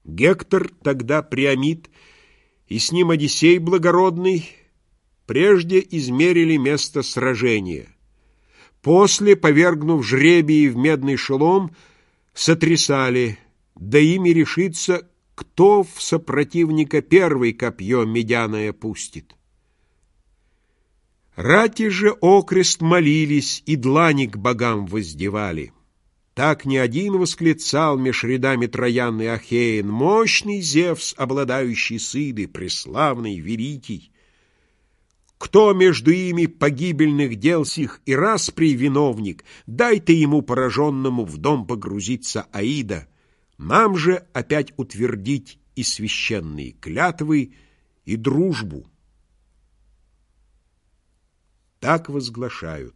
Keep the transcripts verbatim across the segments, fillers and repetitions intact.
Гектор тогда Приамид и с ним Одиссей благородный прежде измерили место сражения. После, повергнув жребии в медный шелом, сотрясали, да ими решится, кто в сопротивника первый копье медяное пустит. Рати же окрест молились и длани к богам воздевали. Так не один восклицал меж рядами Троян и Ахеен: мощный Зевс, обладающий сыды, преславный, великий. Кто между ими погибельных дел сих и распри виновник, дай ты ему пораженному в дом погрузиться Аида, нам же опять утвердить и священные клятвы, и дружбу. Так возглашают.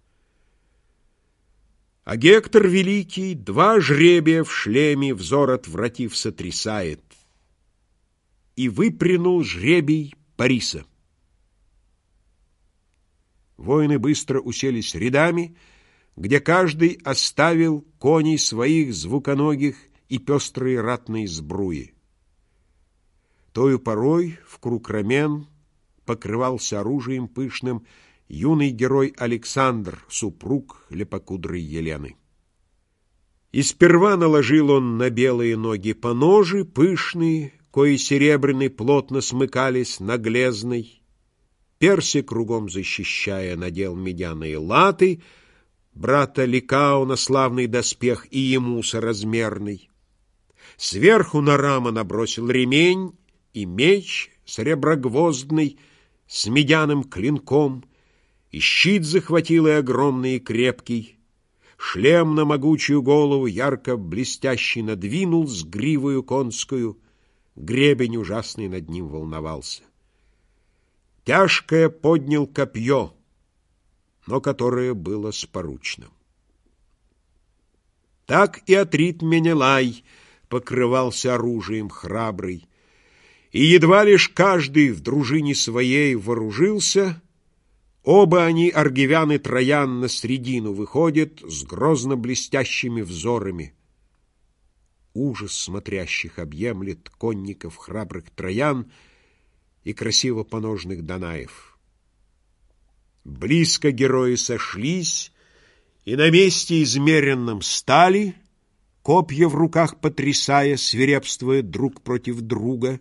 А Гектор великий два жребия в шлеме, взор отвратив, сотрясает, и выпрянул жребий Париса. Воины быстро уселись рядами, где каждый оставил коней своих звуконогих и пестрые ратные сбруи. Тою порой в круг рамен покрывался оружием пышным юный герой Александр, супруг лепокудрой Елены. И сперва наложил он на белые ноги поножи пышные, кои серебряной плотно смыкались на глезной. Перси, кругом защищая, надел медяные латы, брата Ликаона славный доспех и ему соразмерный. Сверху на рама набросил ремень и меч среброгвоздный с медяным клинком, и щит захватил и огромный и крепкий. Шлем на могучую голову ярко блестящий надвинул с гривою конскую, гребень ужасный над ним волновался. Тяжкое поднял копье, но которое было споручным. Так и Атрит Менелай покрывался оружием храбрый, и едва лишь каждый в дружине своей вооружился, оба они, аргивян и Троян, на средину выходят с грозно блестящими взорами. Ужас смотрящих объемлет конников храбрых Троян и красиво поножных Данаев. Близко герои сошлись, и на месте измеренном стали, копья в руках потрясая, свирепствуя друг против друга.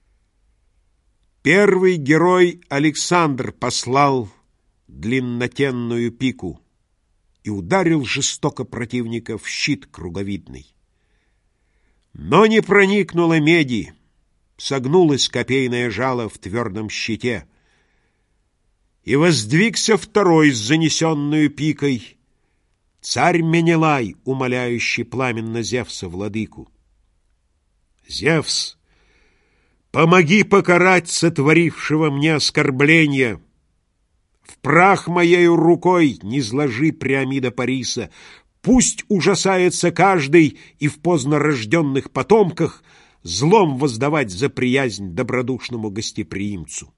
Первый герой Александр послал длиннотенную пику и ударил жестоко противника в щит круговидный. Но не проникнула меди, согнулось копейное жало в твердом щите, и воздвигся второй с занесенную пикой, царь Менелай, умоляющий пламенно Зевса владыку. «Зевс, помоги покарать сотворившего мне оскорбление! В прах моею рукой низложи Приамида Париса, пусть ужасается каждый и в поздно рожденных потомках злом воздавать за приязнь добродушному гостеприимцу».